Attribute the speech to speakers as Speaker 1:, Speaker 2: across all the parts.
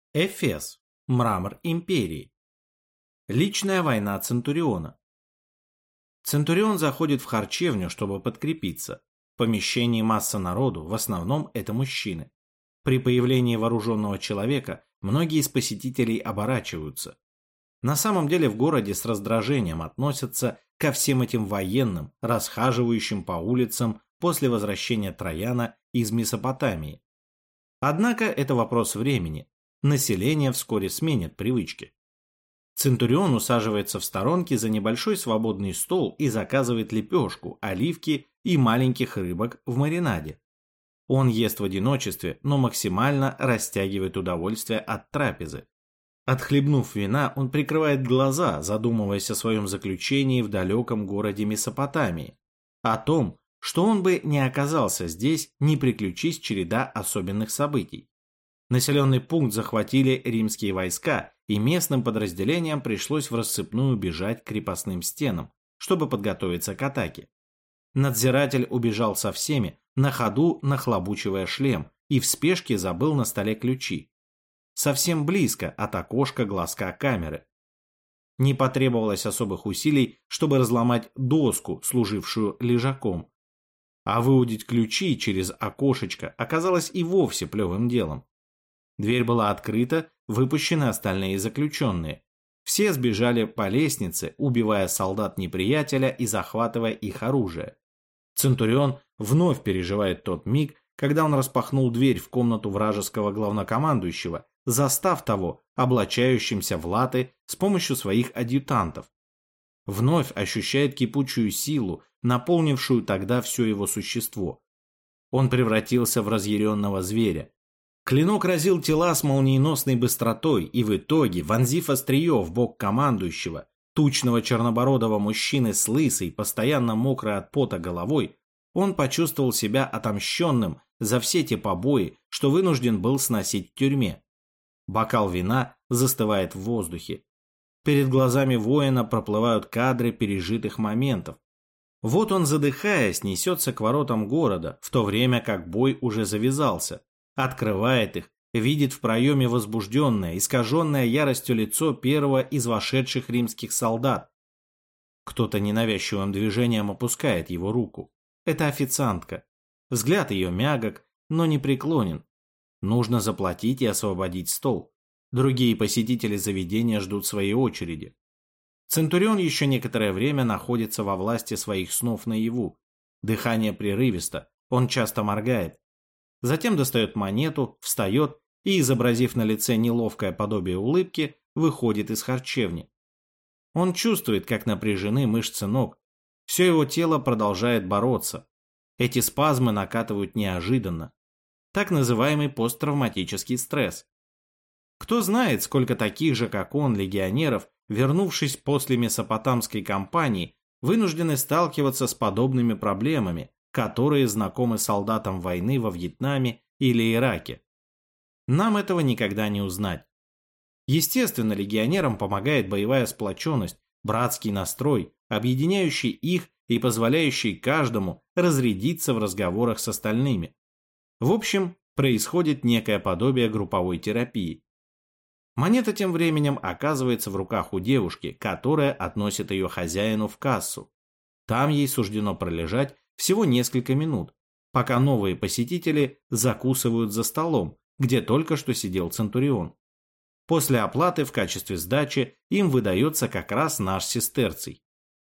Speaker 1: Эфес. Мрамор империи. Личная война Центуриона. Центурион заходит в харчевню, чтобы подкрепиться. В помещении масса народу, в основном это мужчины. При появлении вооруженного человека многие из посетителей оборачиваются. На самом деле в городе с раздражением относятся ко всем этим военным, расхаживающим по улицам после возвращения Трояна из Месопотамии. Однако это вопрос времени. Население вскоре сменит привычки. Центурион усаживается в сторонке за небольшой свободный стол и заказывает лепешку, оливки и маленьких рыбок в маринаде. Он ест в одиночестве, но максимально растягивает удовольствие от трапезы. Отхлебнув вина, он прикрывает глаза, задумываясь о своем заключении в далеком городе Месопотамии. О том, что он бы не оказался здесь, не приключись череда особенных событий. Населенный пункт захватили римские войска, и местным подразделениям пришлось в рассыпную бежать к крепостным стенам, чтобы подготовиться к атаке. Надзиратель убежал со всеми, на ходу нахлобучивая шлем, и в спешке забыл на столе ключи. Совсем близко от окошка глазка камеры. Не потребовалось особых усилий, чтобы разломать доску, служившую лежаком. А выудить ключи через окошечко оказалось и вовсе плевым делом. Дверь была открыта, выпущены остальные заключенные. Все сбежали по лестнице, убивая солдат неприятеля и захватывая их оружие. Центурион вновь переживает тот миг, когда он распахнул дверь в комнату вражеского главнокомандующего, застав того облачающимся в латы с помощью своих адъютантов. Вновь ощущает кипучую силу, наполнившую тогда все его существо. Он превратился в разъяренного зверя. Клинок разил тела с молниеносной быстротой и в итоге, вонзив острие в бок командующего, тучного чернобородого мужчины с лысой, постоянно мокрой от пота головой, он почувствовал себя отомщенным за все те побои, что вынужден был сносить в тюрьме. Бокал вина застывает в воздухе. Перед глазами воина проплывают кадры пережитых моментов. Вот он, задыхаясь, несется к воротам города, в то время как бой уже завязался. Открывает их, видит в проеме возбужденное, искаженное яростью лицо первого из вошедших римских солдат. Кто-то ненавязчивым движением опускает его руку. Это официантка. Взгляд ее мягок, но не преклонен. Нужно заплатить и освободить стол. Другие посетители заведения ждут своей очереди. Центурион еще некоторое время находится во власти своих снов наяву. Дыхание прерывисто, он часто моргает. Затем достает монету, встает и, изобразив на лице неловкое подобие улыбки, выходит из харчевни. Он чувствует, как напряжены мышцы ног. Все его тело продолжает бороться. Эти спазмы накатывают неожиданно. Так называемый посттравматический стресс. Кто знает, сколько таких же, как он, легионеров, вернувшись после Месопотамской кампании, вынуждены сталкиваться с подобными проблемами, которые знакомы солдатам войны во Вьетнаме или Ираке. Нам этого никогда не узнать. Естественно, легионерам помогает боевая сплоченность, братский настрой, объединяющий их и позволяющий каждому разрядиться в разговорах с остальными. В общем, происходит некое подобие групповой терапии. Монета тем временем оказывается в руках у девушки, которая относит ее хозяину в кассу. Там ей суждено пролежать всего несколько минут, пока новые посетители закусывают за столом, где только что сидел Центурион. После оплаты в качестве сдачи им выдается как раз наш сестерций.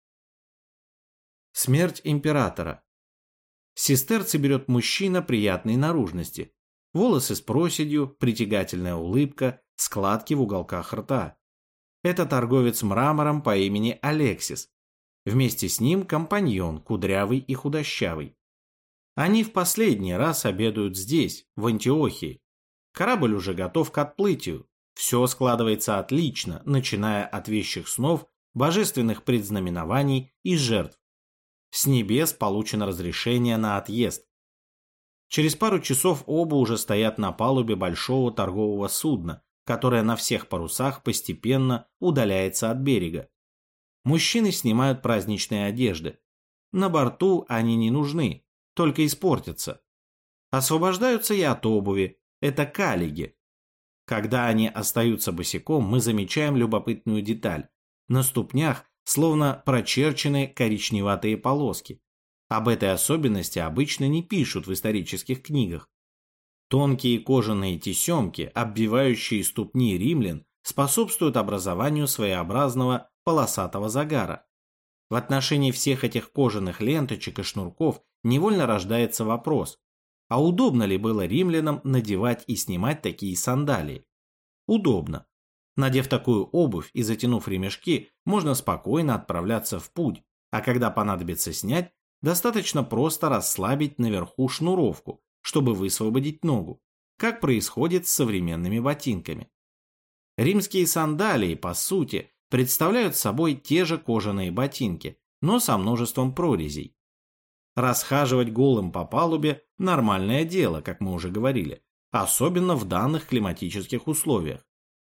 Speaker 1: Смерть императора. Сестерций берет мужчина приятной наружности. Волосы с проседью, притягательная улыбка, складки в уголках рта. Это торговец мрамором по имени Алексис. Вместе с ним компаньон, кудрявый и худощавый. Они в последний раз обедают здесь, в Антиохии. Корабль уже готов к отплытию. Все складывается отлично, начиная от вещих снов, божественных предзнаменований и жертв. С небес получено разрешение на отъезд. Через пару часов оба уже стоят на палубе большого торгового судна, которое на всех парусах постепенно удаляется от берега. Мужчины снимают праздничные одежды. На борту они не нужны, только испортятся. Освобождаются и от обуви, это калиги. Когда они остаются босиком, мы замечаем любопытную деталь. На ступнях словно прочерчены коричневатые полоски. Об этой особенности обычно не пишут в исторических книгах. Тонкие кожаные тесемки, обвивающие ступни римлян, способствуют образованию своеобразного полосатого загара. В отношении всех этих кожаных ленточек и шнурков невольно рождается вопрос, а удобно ли было римлянам надевать и снимать такие сандалии? Удобно. Надев такую обувь и затянув ремешки, можно спокойно отправляться в путь, а когда понадобится снять, достаточно просто расслабить наверху шнуровку, чтобы высвободить ногу, как происходит с современными ботинками. Римские сандалии, по сути, представляют собой те же кожаные ботинки, но со множеством прорезей. Расхаживать голым по палубе – нормальное дело, как мы уже говорили, особенно в данных климатических условиях.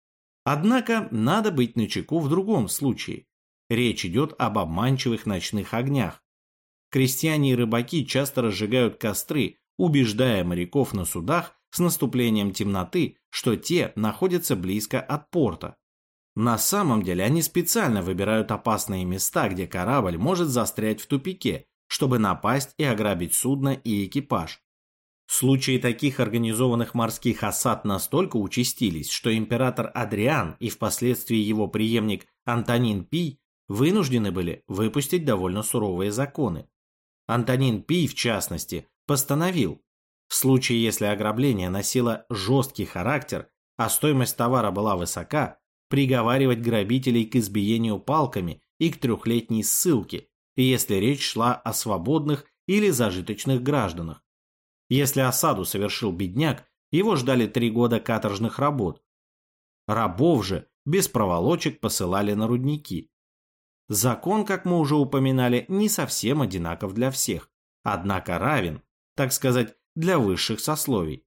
Speaker 1: Однако надо быть начеку в другом случае. Речь идет об обманчивых ночных огнях. Крестьяне и рыбаки часто разжигают костры, убеждая моряков на судах с наступлением темноты, что те находятся близко от порта. На самом деле они специально выбирают опасные места, где корабль может застрять в тупике, чтобы напасть и ограбить судно и экипаж. Случаи таких организованных морских осад настолько участились, что император Адриан и впоследствии его преемник Антонин Пий вынуждены были выпустить довольно суровые законы. Антонин Пий, в частности, постановил, в случае, если ограбление носило жесткий характер, а стоимость товара была высока, приговаривать грабителей к избиению палками и к 3-летней ссылке, если речь шла о свободных или зажиточных гражданах. Если осаду совершил бедняк, его ждали 3 года каторжных работ. Рабов же без проволочек посылали на рудники. Закон, как мы уже упоминали, не совсем одинаков для всех, однако равен, так сказать, для высших сословий.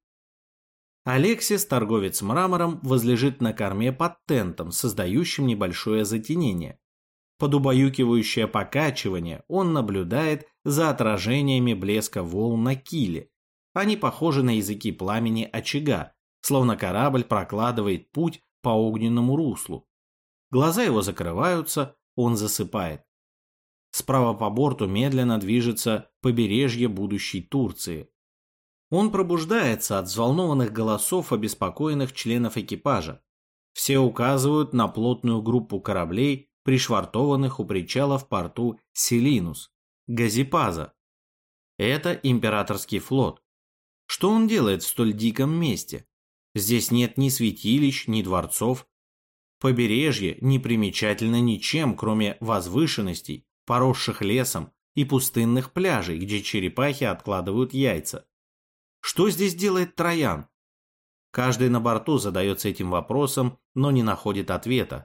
Speaker 1: Алексис, торговец мрамором, возлежит на корме под тентом, создающим небольшое затенение. Под убаюкивающее покачивание он наблюдает за отражениями блеска волн на киле. Они похожи на языки пламени очага, словно корабль прокладывает путь по огненному руслу. Глаза его закрываются, он засыпает. Справа по борту медленно движется побережье будущей Турции. Он пробуждается от взволнованных голосов обеспокоенных членов экипажа. Все указывают на плотную группу кораблей, пришвартованных у причала в порту Селинус, Газипаза. Это императорский флот. Что он делает в столь диком месте? Здесь нет ни святилищ, ни дворцов. Побережье не примечательно ничем, кроме возвышенностей, поросших лесом, и пустынных пляжей, где черепахи откладывают яйца. Что здесь делает Троян? Каждый на борту задается этим вопросом, но не находит ответа.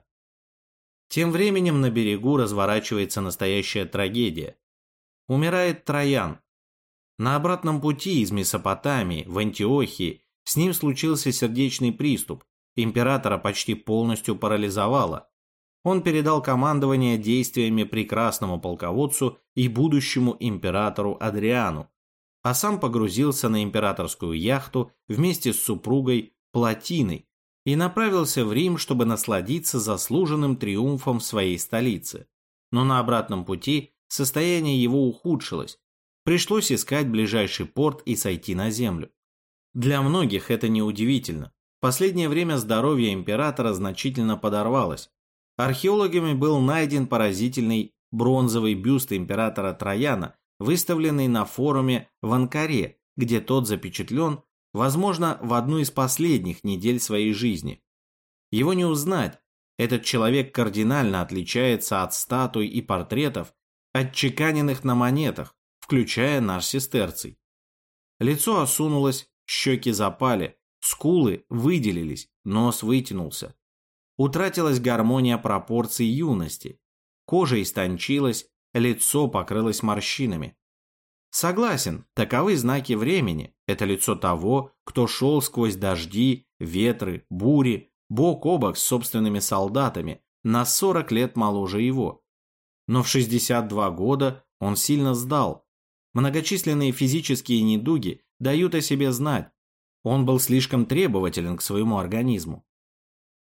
Speaker 1: Тем временем на берегу разворачивается настоящая трагедия. Умирает Троян. На обратном пути из Месопотамии в Антиохии с ним случился сердечный приступ. Императора почти полностью парализовало. Он передал командование действиями прекрасному полководцу и будущему императору Адриану, а сам погрузился на императорскую яхту вместе с супругой Платиной и направился в Рим, чтобы насладиться заслуженным триумфом в своей столице. Но на обратном пути состояние его ухудшилось. Пришлось искать ближайший порт и сойти на землю. Для многих это неудивительно. В последнее время здоровье императора значительно подорвалось. Археологами был найден поразительный бронзовый бюст императора Трояна, выставленный на форуме в Анкаре, где тот запечатлен, возможно, в одну из последних недель своей жизни. Его не узнать. Этот человек кардинально отличается от статуй и портретов, отчеканенных на монетах, включая наш сестерций. Лицо осунулось, щеки запали, скулы выделились, нос вытянулся. Утратилась гармония пропорций юности. Кожа истончилась, лицо покрылось морщинами. Согласен, таковы знаки времени. Это лицо того, кто шел сквозь дожди, ветры, бури, бок о бок с собственными солдатами, на 40 лет моложе его. Но в 62 года он сильно сдал. Многочисленные физические недуги дают о себе знать. Он был слишком требователен к своему организму.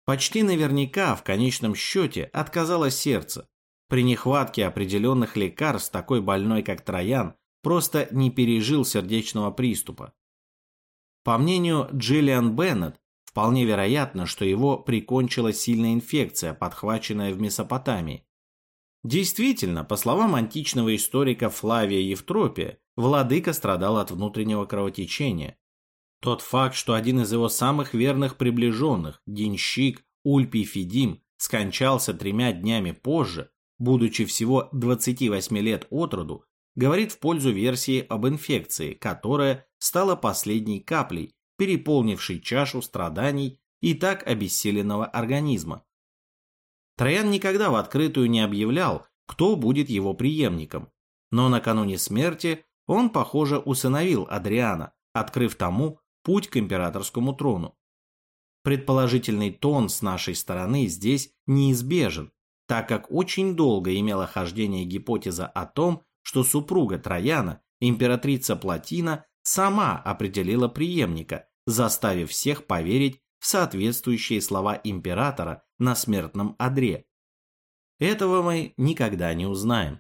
Speaker 1: Почти наверняка в конечном счете отказало сердце. При нехватке определенных лекарств такой больной, как Троян, просто не пережил сердечного приступа. По мнению Джиллиан Беннет, вполне вероятно, что его прикончила сильная инфекция, подхваченная в Месопотамии. Действительно, по словам античного историка Флавия Евтропия, владыка страдал от внутреннего кровотечения. Тот факт, что один из его самых верных приближенных, денщик Ульпий Фидим, скончался 3 днями позже, будучи всего 28 лет от роду, говорит в пользу версии об инфекции, которая стала последней каплей, переполнившей чашу страданий и так обессиленного организма. Троян никогда в открытую не объявлял, кто будет его преемником, но накануне смерти он, похоже, усыновил Адриана, открыв тому путь к императорскому трону. Предположительный тон с нашей стороны здесь неизбежен, так как очень долго имела хождение гипотеза о том, что супруга Трояна, императрица Плотина, сама определила преемника, заставив всех поверить в соответствующие слова императора на смертном одре. Этого мы никогда не узнаем.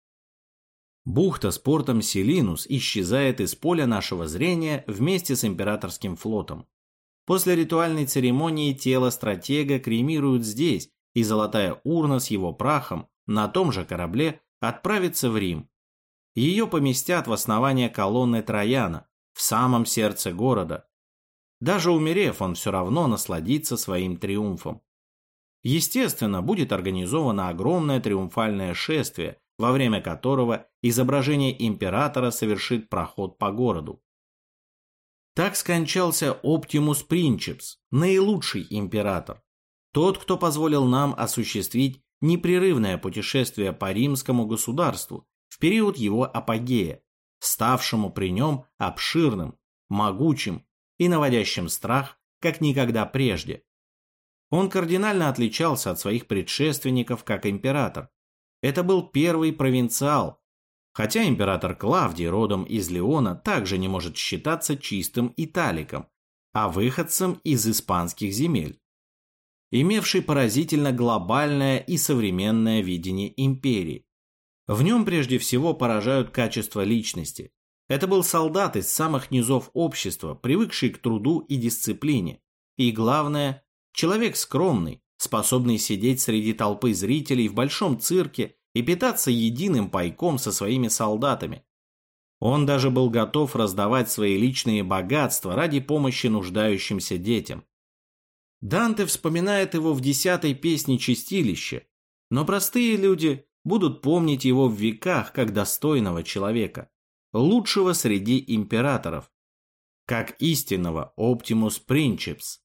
Speaker 1: Бухта с портом Селинус исчезает из поля нашего зрения вместе с императорским флотом. После ритуальной церемонии тело стратега кремируют здесь, и золотая урна с его прахом на том же корабле отправится в Рим. Ее поместят в основание колонны Трояна, в самом сердце города. Даже умерев, он все равно насладится своим триумфом. Естественно, будет организовано огромное триумфальное шествие, во время которого изображение императора совершит проход по городу. Так скончался Оптимус Принчепс, наилучший император. Тот, кто позволил нам осуществить непрерывное путешествие по римскому государству в период его апогея, ставшему при нем обширным, могучим и наводящим страх, как никогда прежде. Он кардинально отличался от своих предшественников как император. Это был первый провинциал, хотя император Клавдий родом из Леона также не может считаться чистым италиком, а выходцем из испанских земель, имевший поразительно глобальное и современное видение империи. В нем прежде всего поражают качества личности. Это был солдат из самых низов общества, привыкший к труду и дисциплине. И главное, человек скромный, способный сидеть среди толпы зрителей в большом цирке и питаться единым пайком со своими солдатами. Он даже был готов раздавать свои личные богатства ради помощи нуждающимся детям. Данте вспоминает его в 10-й песне Чистилища, но простые люди будут помнить его в веках как достойного человека, лучшего среди императоров, как истинного Оптимус Принчепс.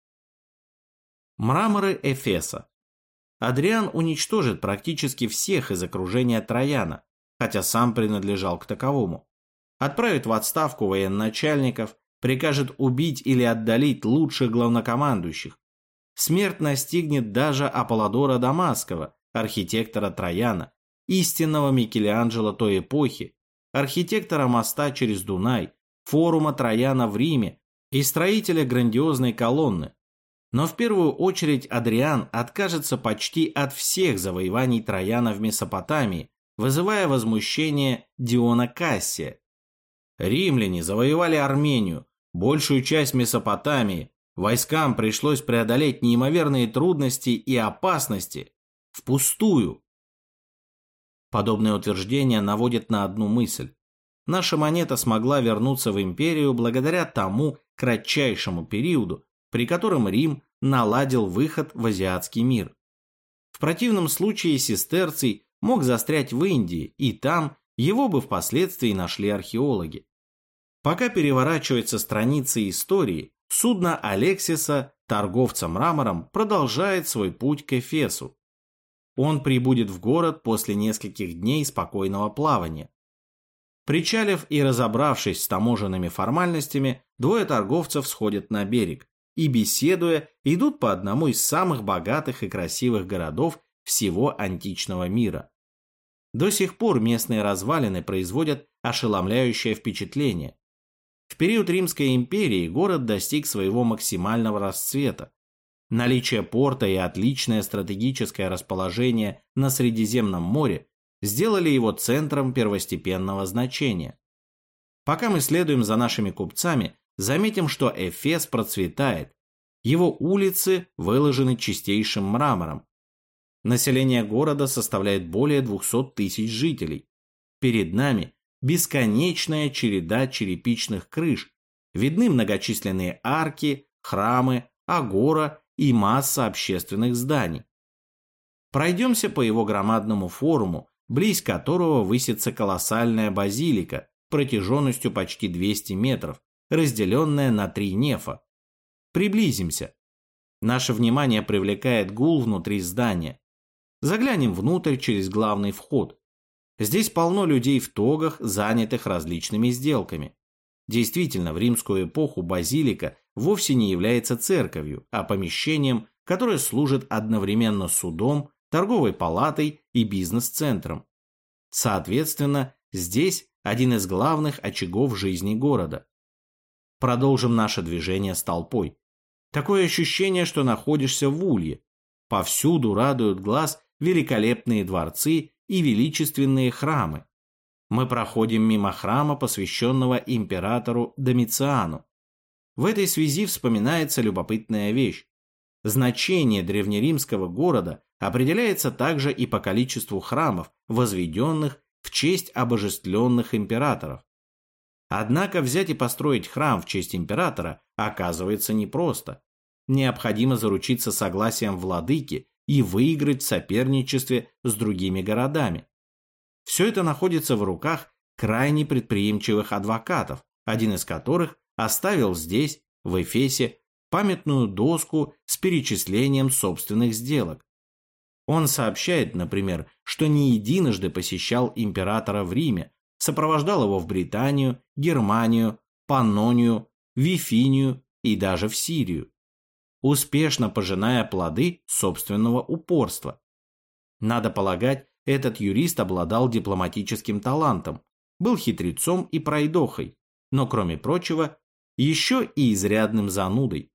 Speaker 1: Мраморы Эфеса. Адриан уничтожит практически всех из окружения Трояна, хотя сам принадлежал к таковому. Отправит в отставку военачальников, прикажет убить или отдалить лучших главнокомандующих. Смерть настигнет даже Аполлодора Дамасского, архитектора Трояна, истинного Микеланджело той эпохи, архитектора моста через Дунай, форума Трояна в Риме и строителя грандиозной колонны. Но в первую очередь Адриан откажется почти от всех завоеваний Трояна в Месопотамии, вызывая возмущение Диона Кассия. Римляне завоевали Армению, большую часть Месопотамии, войскам пришлось преодолеть неимоверные трудности и опасности впустую. Подобное утверждение наводит на одну мысль. Наша монета смогла вернуться в империю благодаря тому кратчайшему периоду, при котором Рим наладил выход в азиатский мир. В противном случае сестерций мог застрять в Индии, и там его бы впоследствии нашли археологи. Пока переворачиваются страницы истории, судно Алексиса, торговца мрамором, продолжает свой путь к Эфесу. Он прибудет в город после нескольких дней спокойного плавания. Причалив и разобравшись с таможенными формальностями, двое торговцев сходят на берег и, беседуя, идут по одному из самых богатых и красивых городов всего античного мира. До сих пор местные развалины производят ошеломляющее впечатление. В период Римской империи город достиг своего максимального расцвета. Наличие порта и отличное стратегическое расположение на Средиземном море сделали его центром первостепенного значения. Пока мы следуем за нашими купцами, заметим, что Эфес процветает. Его улицы выложены чистейшим мрамором. Население города составляет более 200 тысяч жителей. Перед нами бесконечная череда черепичных крыш, видны многочисленные арки, храмы, агора и масса общественных зданий. Пройдемся по его громадному форуму, близ которого высится колоссальная базилика протяженностью почти 200 метров, разделенная на 3 нефа. Приблизимся. Наше внимание привлекает гул внутри здания. Заглянем внутрь через главный вход. Здесь полно людей в тогах, занятых различными сделками. Действительно, в римскую эпоху базилика вовсе не является церковью, а помещением, которое служит одновременно судом, торговой палатой и бизнес-центром. Соответственно, здесь один из главных очагов жизни города. Продолжим наше движение с толпой. Такое ощущение, что находишься в улье. Повсюду радуют глаз великолепные дворцы и величественные храмы. Мы проходим мимо храма, посвященного императору Домициану. В этой связи вспоминается любопытная вещь. Значение древнеримского города определяется также и по количеству храмов, возведенных в честь обожествленных императоров. Однако взять и построить храм в честь императора оказывается непросто. Необходимо заручиться согласием владыки и выиграть в соперничестве с другими городами. Все это находится в руках крайне предприимчивых адвокатов, один из которых оставил здесь, в Эфесе, памятную доску с перечислением собственных сделок. Он сообщает, например, что не единожды посещал императора в Риме, сопровождал его в Британию, Германию, Паннонию, Вифинию и даже в Сирию, успешно пожиная плоды собственного упорства. Надо полагать, этот юрист обладал дипломатическим талантом, был хитрецом и пройдохой, но, кроме прочего, еще и изрядным занудой.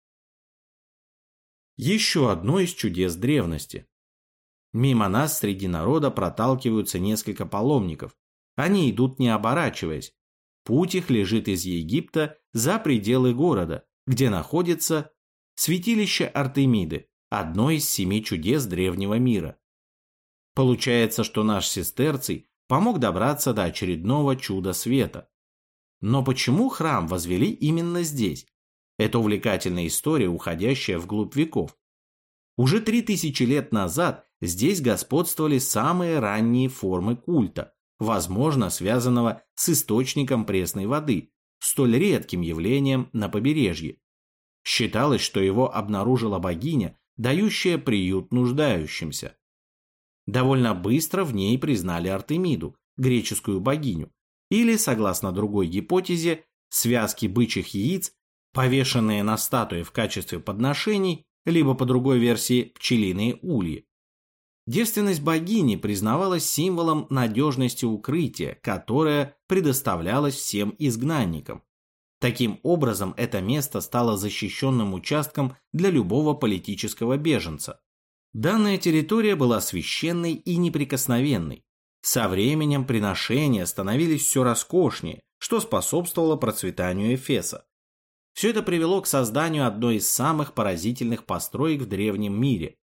Speaker 1: Еще одно из чудес древности. Мимо нас среди народа проталкиваются несколько паломников. Они идут не оборачиваясь. Путь их лежит из Египта за пределы города, где находится святилище Артемиды, одно из 7 чудес древнего мира. Получается, что наш сестерций помог добраться до очередного чуда света. Но почему храм возвели именно здесь? Это увлекательная история, уходящая вглубь веков. Уже 3000 лет назад здесь господствовали самые ранние формы культа, возможно, связанного с источником пресной воды, столь редким явлением на побережье. Считалось, что его обнаружила богиня, дающая приют нуждающимся. Довольно быстро в ней признали Артемиду, греческую богиню, или, согласно другой гипотезе, связки бычьих яиц, повешенные на статуи в качестве подношений, либо, по другой версии, пчелиные ульи. Девственность богини признавалась символом надежности укрытия, которое предоставлялось всем изгнанникам. Таким образом, это место стало защищенным участком для любого политического беженца. Данная территория была священной и неприкосновенной. Со временем приношения становились все роскошнее, что способствовало процветанию Эфеса. Все это привело к созданию одной из самых поразительных построек в древнем мире.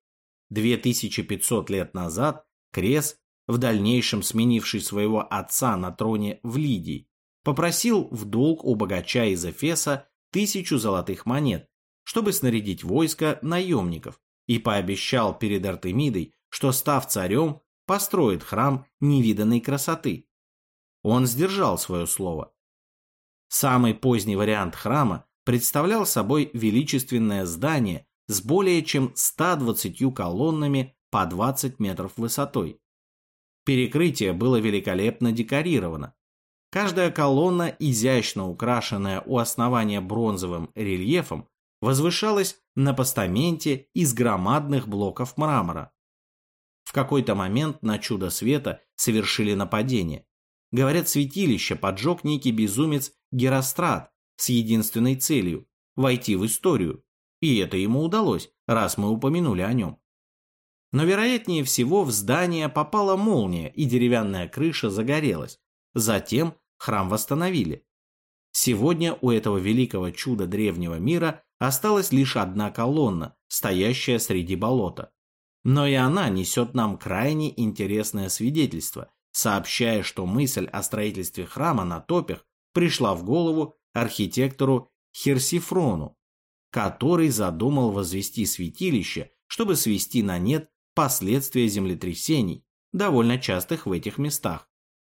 Speaker 1: 2500 лет назад Крес, в дальнейшем сменивший своего отца на троне в Лидии, попросил в долг у богача из Эфеса 1000 золотых монет, чтобы снарядить войско наемников, и пообещал перед Артемидой, что, став царем, построит храм невиданной красоты. Он сдержал свое слово. Самый поздний вариант храма представлял собой величественное здание с более чем 120 колоннами по 20 метров высотой. Перекрытие было великолепно декорировано. Каждая колонна, изящно украшенная у основания бронзовым рельефом, возвышалась на постаменте из громадных блоков мрамора. В какой-то момент на чудо света совершили нападение. Говорят, святилище поджег некий безумец Герострат с единственной целью – войти в историю. И это ему удалось, раз мы упомянули о нем. Но вероятнее всего в здание попала молния, и деревянная крыша загорелась. Затем храм восстановили. Сегодня у этого великого чуда древнего мира осталась лишь одна колонна, стоящая среди болота. Но и она несет нам крайне интересное свидетельство, сообщая, что мысль о строительстве храма на топях пришла в голову архитектору Херсифрону, который задумал возвести святилище, чтобы свести на нет последствия землетрясений, довольно частых в этих местах.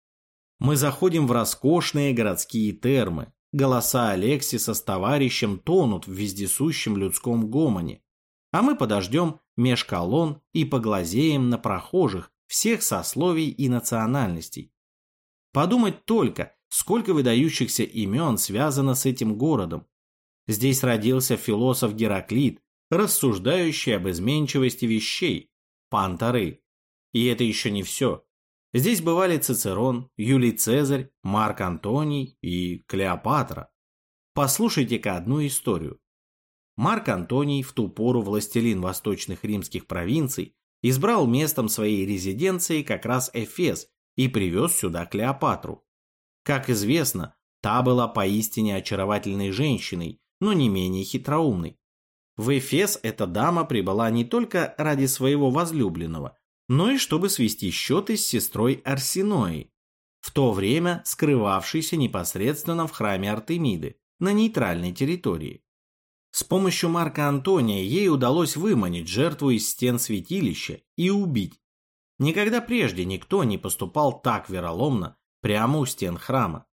Speaker 1: Мы заходим в роскошные городские термы. Голоса Алексиса с товарищем тонут в вездесущем людском гомоне. А мы подождем меж колонн и поглазеем на прохожих всех сословий и национальностей. Подумать только, сколько выдающихся имен связано с этим городом. Здесь родился философ Гераклит, рассуждающий об изменчивости вещей, Пантары. И это еще не все. Здесь бывали Цицерон, Юлий Цезарь, Марк Антоний и Клеопатра. Послушайте-ка одну историю. Марк Антоний, в ту пору властелин восточных римских провинций, избрал местом своей резиденции как раз Эфес и привез сюда Клеопатру. Как известно, та была поистине очаровательной женщиной, но не менее хитроумной. В Эфес эта дама прибыла не только ради своего возлюбленного, но и чтобы свести счеты с сестрой Арсеноей, в то время скрывавшейся непосредственно в храме Артемиды, на нейтральной территории. С помощью Марка Антония ей удалось выманить жертву из стен святилища и убить. Никогда прежде никто не поступал так вероломно прямо у стен храма.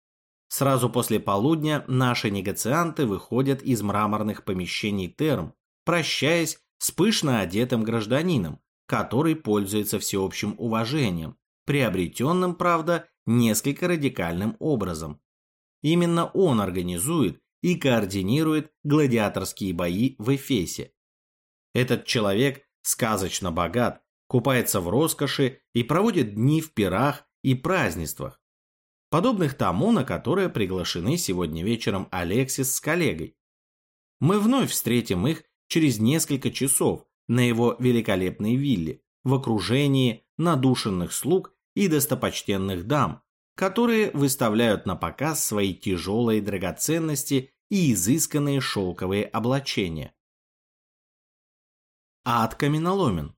Speaker 1: Сразу после полудня наши негацианты выходят из мраморных помещений терм, прощаясь с пышно одетым гражданином, который пользуется всеобщим уважением, приобретенным, правда, несколько радикальным образом. Именно он организует и координирует гладиаторские бои в Эфесе. Этот человек сказочно богат, купается в роскоши и проводит дни в пирах и празднествах, подобных тому, на которое приглашены сегодня вечером Алексис с коллегой. Мы вновь встретим их через несколько часов на его великолепной вилле, в окружении надушенных слуг и достопочтенных дам, которые выставляют на показ свои тяжелые драгоценности и изысканные шелковые облачения. Ад каменоломен.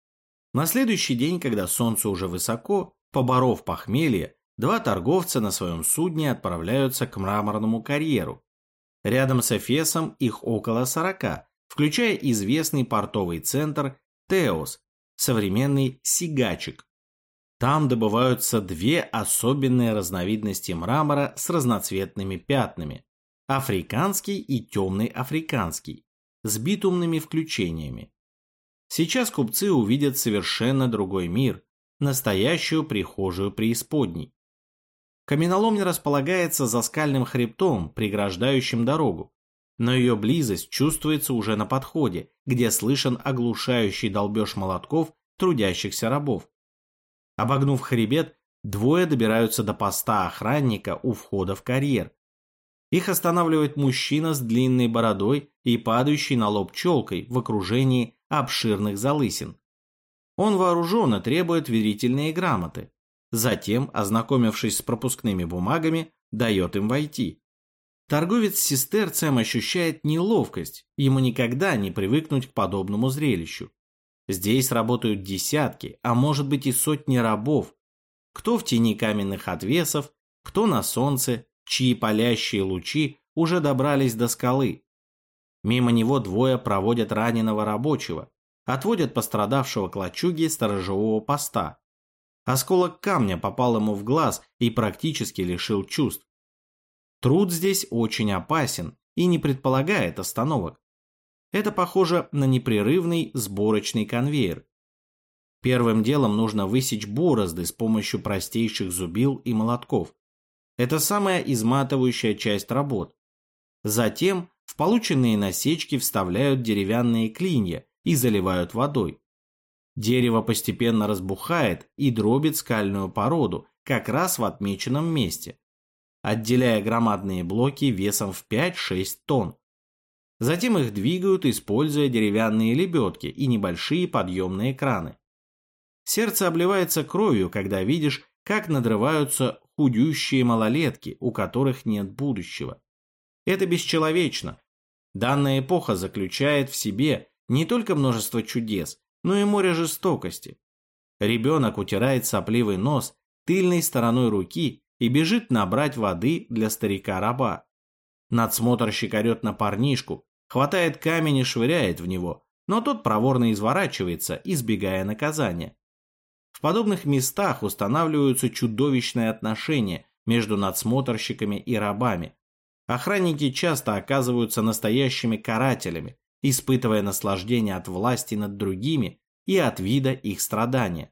Speaker 1: На следующий день, когда солнце уже высоко, поборов похмелье, два торговца на своем судне отправляются к мраморному карьеру. Рядом с Эфесом их около 40, включая известный портовый центр Теос, современный Сигачик. Там добываются две особенные разновидности мрамора с разноцветными пятнами – африканский и темный африканский, с битумными включениями. Сейчас купцы увидят совершенно другой мир, настоящую прихожую преисподней. Каменоломня располагается за скальным хребтом, преграждающим дорогу, но ее близость чувствуется уже на подходе, где слышен оглушающий долбеж молотков трудящихся рабов. Обогнув хребет, двое добираются до поста охранника у входа в карьер. Их останавливает мужчина с длинной бородой и падающей на лоб челкой в окружении обширных залысин. Он вооружен и требует верительные грамоты. Затем, ознакомившись с пропускными бумагами, дает им войти. Торговец с сестерцем ощущает неловкость, ему никогда не привыкнуть к подобному зрелищу. Здесь работают десятки, а может быть и сотни рабов. Кто в тени каменных отвесов, кто на солнце, чьи палящие лучи уже добрались до скалы. Мимо него двое проводят раненого рабочего, отводят пострадавшего к лачуге сторожевого поста. Осколок камня попал ему в глаз и практически лишил чувств. Труд здесь очень опасен и не предполагает остановок. Это похоже на непрерывный сборочный конвейер. Первым делом нужно высечь борозды с помощью простейших зубил и молотков. Это самая изматывающая часть работ. Затем в полученные насечки вставляют деревянные клинья и заливают водой. Дерево постепенно разбухает и дробит скальную породу как раз в отмеченном месте, отделяя громадные блоки весом в 5-6 тонн. Затем их двигают, используя деревянные лебедки и небольшие подъемные краны. Сердце обливается кровью, когда видишь, как надрываются худющие малолетки, у которых нет будущего. Это бесчеловечно. Данная эпоха заключает в себе не только множество чудес, но и море жестокости. Ребенок утирает сопливый нос тыльной стороной руки и бежит набрать воды для старика-раба. Надсмотрщик орет на парнишку, хватает камень и швыряет в него, но тот проворно изворачивается, избегая наказания. В подобных местах устанавливаются чудовищные отношения между надсмотрщиками и рабами. Охранники часто оказываются настоящими карателями, испытывая наслаждение от власти над другими и от вида их страдания.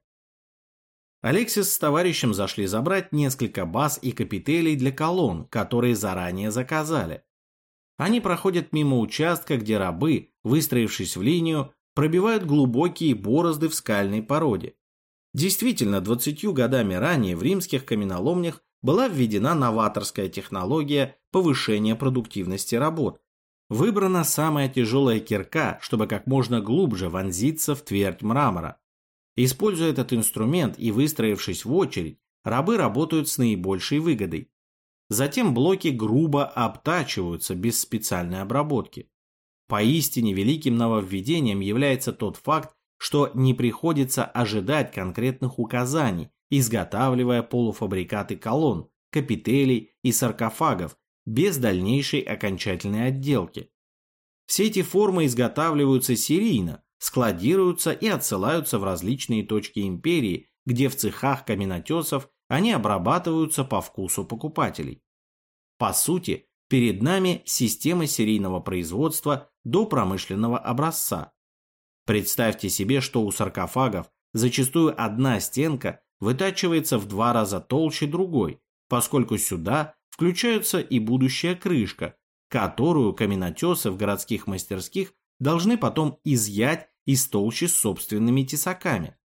Speaker 1: Алексис с товарищем зашли забрать несколько баз и капителей для колонн, которые заранее заказали. Они проходят мимо участка, где рабы, выстроившись в линию, пробивают глубокие борозды в скальной породе. Действительно, 20 годами ранее в римских каменоломнях была введена новаторская технология повышения продуктивности работ. Выбрана самая тяжелая кирка, чтобы как можно глубже вонзиться в твердь мрамора. Используя этот инструмент и выстроившись в очередь, рабы работают с наибольшей выгодой. Затем блоки грубо обтачиваются без специальной обработки. Поистине великим нововведением является тот факт, что не приходится ожидать конкретных указаний, изготавливая полуфабрикаты колонн, капителей и саркофагов без дальнейшей окончательной отделки. Все эти формы изготавливаются серийно, складируются и отсылаются в различные точки империи, где в цехах каменотесов они обрабатываются по вкусу покупателей. По сути, перед нами система серийного производства до промышленного образца. Представьте себе, что у саркофагов зачастую одна стенка вытачивается в 2 раза толще другой, поскольку сюда включается и будущая крышка, которую каменотесы в городских мастерских должны потом изъять из толщи с собственными тесаками.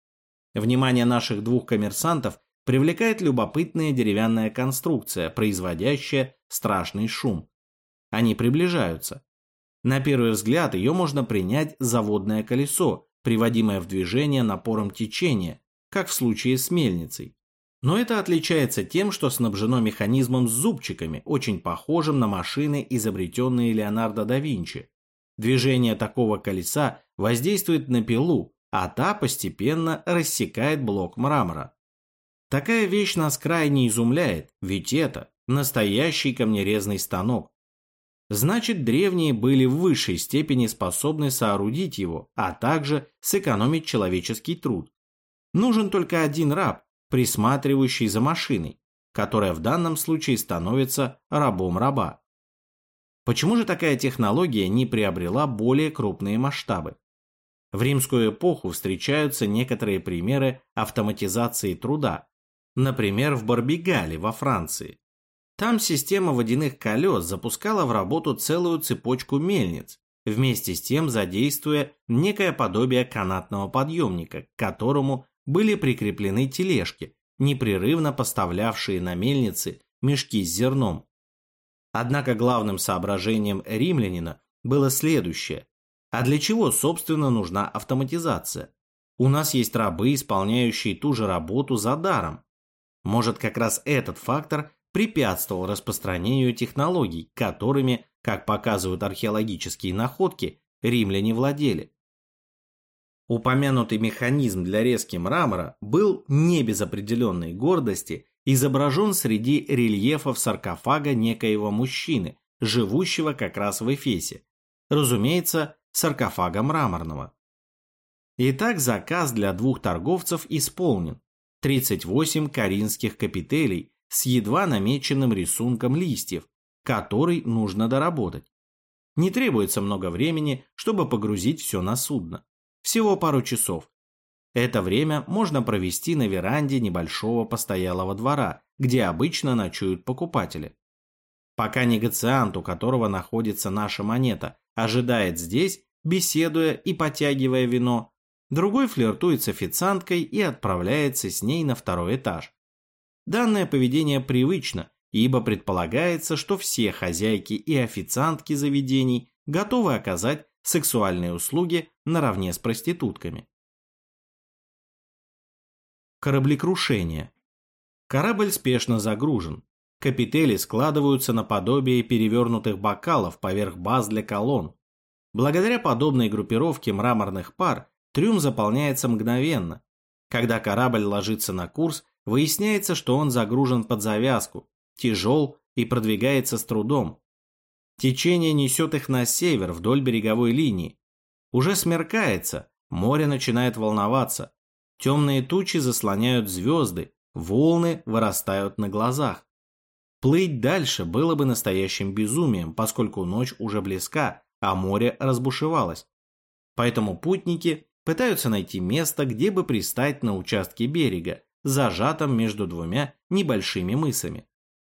Speaker 1: Внимание наших 2 коммерсантов привлекает любопытная деревянная конструкция, производящая страшный шум. Они приближаются. На первый взгляд ее можно принять за водное колесо, приводимое в движение напором течения, как в случае с мельницей. Но это отличается тем, что снабжено механизмом с зубчиками, очень похожим на машины, изобретенные Леонардо да Винчи. Движение такого колеса воздействует на пилу, а та постепенно рассекает блок мрамора. Такая вещь нас крайне изумляет, ведь это настоящий камнерезный станок. Значит, древние были в высшей степени способны соорудить его, а также сэкономить человеческий труд. Нужен только один раб, присматривающий за машиной, которая в данном случае становится рабом раба. Почему же такая технология не приобрела более крупные масштабы? В римскую эпоху встречаются некоторые примеры автоматизации труда, например, в Барбигале во Франции. Там система водяных колес запускала в работу целую цепочку мельниц, вместе с тем задействуя некое подобие канатного подъемника, к которому были прикреплены тележки, непрерывно поставлявшие на мельницы мешки с зерном. Однако главным соображением римлянина было следующее. А для чего, собственно, нужна автоматизация? У нас есть рабы, исполняющие ту же работу за даром. Может, как раз этот фактор препятствовал распространению технологий, которыми, как показывают археологические находки, римляне владели. Упомянутый механизм для резки мрамора был не без определенной гордости изображен среди рельефов саркофага некоего мужчины, живущего как раз в Эфесе. Разумеется, саркофага мраморного. Итак, заказ для 2 торговцев исполнен. 38 коринфских капителей с едва намеченным рисунком листьев, который нужно доработать. Не требуется много времени, чтобы погрузить все на судно. Всего пару часов. Это время можно провести на веранде небольшого постоялого двора, где обычно ночуют покупатели. Пока негациант, у которого находится наша монета, ожидает здесь, беседуя и потягивая вино, другой флиртует с официанткой и отправляется с ней на 2-й этаж. Данное поведение привычно, ибо предполагается, что все хозяйки и официантки заведений готовы оказать сексуальные услуги наравне с проститутками. Кораблекрушение. Корабль спешно загружен. Капители складываются наподобие перевернутых бокалов поверх баз для колонн. Благодаря подобной группировке мраморных пар трюм заполняется мгновенно. Когда корабль ложится на курс, выясняется, что он загружен под завязку, тяжел и продвигается с трудом. Течение несет их на север вдоль береговой линии. Уже смеркается, море начинает волноваться. Темные тучи заслоняют звезды, волны вырастают на глазах. Плыть дальше было бы настоящим безумием, поскольку ночь уже близка, а море разбушевалось. Поэтому путники пытаются найти место, где бы пристать на участке берега, зажатом между двумя небольшими мысами.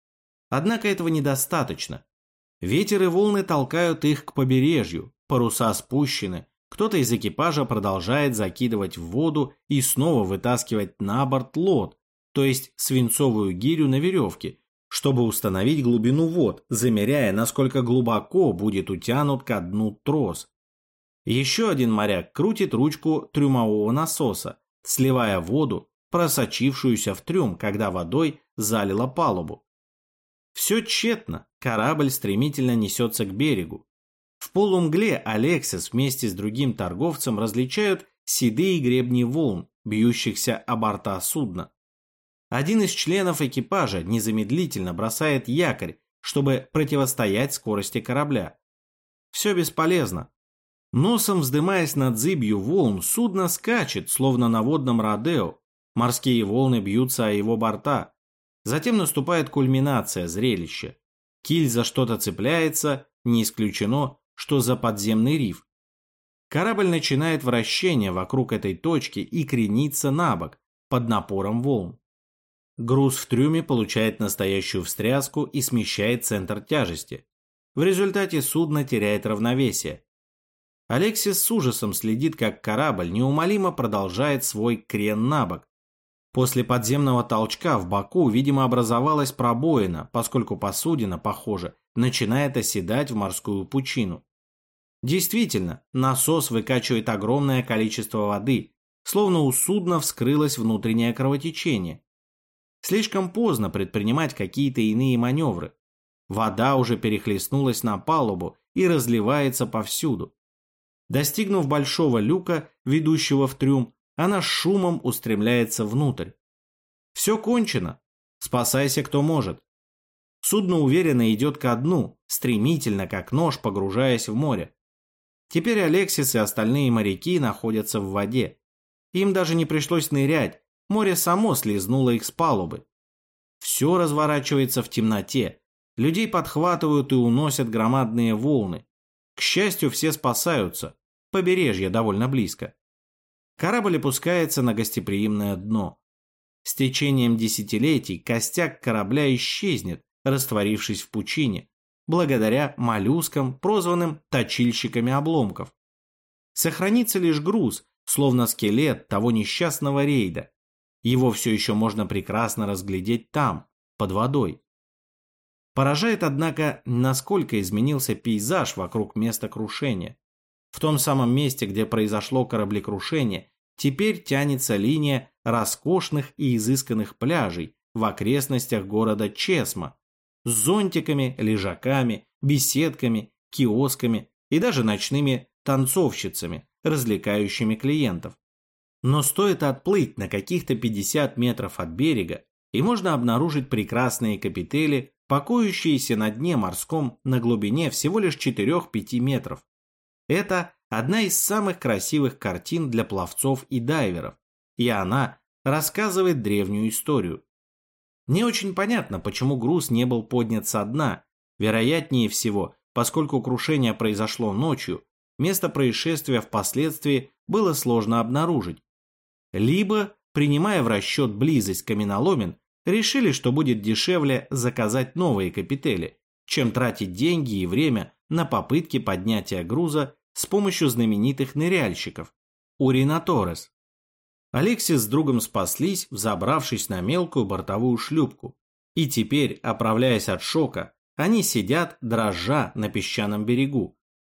Speaker 1: Однако этого недостаточно. Ветер и волны толкают их к побережью, паруса спущены, кто-то из экипажа продолжает закидывать в воду и снова вытаскивать на борт лод, то есть свинцовую гирю на веревке, чтобы установить глубину вод, замеряя, насколько глубоко будет утянут ко дну трос. Еще один моряк крутит ручку трюмового насоса, сливая воду, просочившуюся в трюм, когда водой залило палубу. Все тщетно, корабль стремительно несется к берегу. В полумгле Алексис вместе с другим торговцем различают седые гребни волн, бьющихся о борта судна. Один из членов экипажа незамедлительно бросает якорь, чтобы противостоять скорости корабля. Все бесполезно. Носом вздымаясь над зыбью волн, судно скачет, словно на водном родео. Морские волны бьются о его борта. Затем наступает кульминация зрелища. Киль за что-то цепляется, не исключено, что за подземный риф. Корабль начинает вращение вокруг этой точки и кренится на бок, под напором волн. Груз в трюме получает настоящую встряску и смещает центр тяжести. В результате судно теряет равновесие. Алексис с ужасом следит, как корабль неумолимо продолжает свой крен на бок. После подземного толчка в боку, видимо, образовалась пробоина, поскольку посудина, похоже, начинает оседать в морскую пучину. Действительно, насос выкачивает огромное количество воды, словно у судна вскрылось внутреннее кровотечение. Слишком поздно предпринимать какие-то иные маневры. Вода уже перехлестнулась на палубу и разливается повсюду. Достигнув большого люка, ведущего в трюм, она с шумом устремляется внутрь. Все кончено. Спасайся, кто может. Судно уверенно идет ко дну, стремительно, как нож, погружаясь в море. Теперь Алексис и остальные моряки находятся в воде. Им даже не пришлось нырять, море само слизнуло их с палубы. Все разворачивается в темноте. Людей подхватывают и уносят громадные волны. К счастью, все спасаются. Побережье довольно близко. Корабль опускается на гостеприимное дно. С течением десятилетий костяк корабля исчезнет, растворившись в пучине, благодаря моллюскам, прозванным точильщиками обломков. Сохранится лишь груз, словно скелет того несчастного рейда. Его все еще можно прекрасно разглядеть там, под водой. Поражает, однако, насколько изменился пейзаж вокруг места крушения. В том самом месте, где произошло кораблекрушение, теперь тянется линия роскошных и изысканных пляжей в окрестностях города Чесма с зонтиками, лежаками, беседками, киосками и даже ночными танцовщицами, развлекающими клиентов. Но стоит отплыть на каких-то 50 метров от берега, и можно обнаружить прекрасные капители, покоящиеся на дне морском на глубине всего лишь 4-5 метров. Это одна из самых красивых картин для пловцов и дайверов, и она рассказывает древнюю историю. Не очень понятно, почему груз не был поднят со дна. Вероятнее всего, поскольку крушение произошло ночью, место происшествия впоследствии было сложно обнаружить. Либо, принимая в расчет близость каменоломен, решили, что будет дешевле заказать новые капители, чем тратить деньги и время на попытки поднятия груза с помощью знаменитых ныряльщиков – уринаторес. Алексис с другом спаслись, взобравшись на мелкую бортовую шлюпку, и теперь, оправляясь от шока, они сидят, дрожа на песчаном берегу.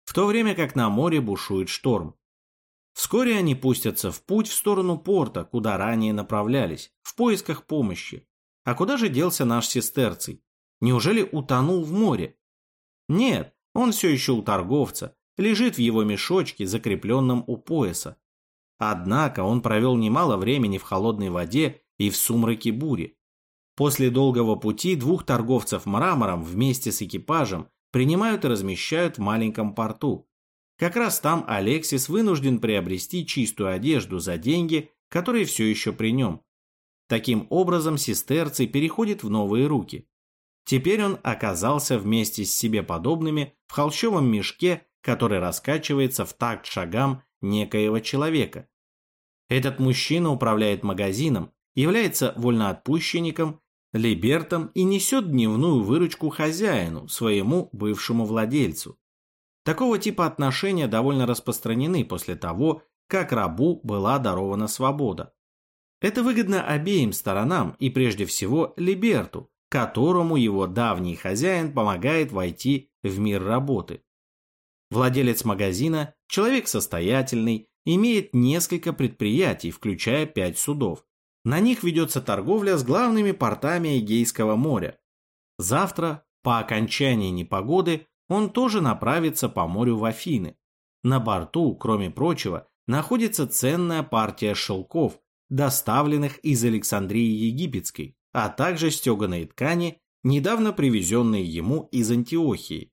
Speaker 1: в то время как на море бушует шторм. Вскоре они пустятся в путь в сторону порта, куда ранее направлялись, в поисках помощи. А куда же делся наш сестерций? Неужели утонул в море? Нет, он все еще у торговца, лежит в его мешочке, закрепленном у пояса. Однако он провел немало времени в холодной воде и в сумраке бури. После долгого пути двух торговцев мрамором вместе с экипажем принимают и размещают в маленьком порту. Как раз там Алексис вынужден приобрести чистую одежду за деньги, которые все еще при нем. Таким образом, сестерций переходит в новые руки. Теперь он оказался вместе с себе подобными в холщовом мешке, который раскачивается в такт шагам некоего человека. Этот мужчина управляет магазином, является вольноотпущенником, либертом и несет дневную выручку хозяину, своему бывшему владельцу. Такого типа отношения довольно распространены после того, как рабу была дарована свобода. Это выгодно обеим сторонам и прежде всего либерту, которому его давний хозяин помогает войти в мир работы. Владелец магазина, человек состоятельный, имеет несколько предприятий, включая 5 судов. На них ведется торговля с главными портами Эгейского моря. Завтра, по окончании непогоды, он тоже направится по морю в Афины. На борту, кроме прочего, находится ценная партия шелков, доставленных из Александрии Египетской, а также стеганые ткани, недавно привезенные ему из Антиохии.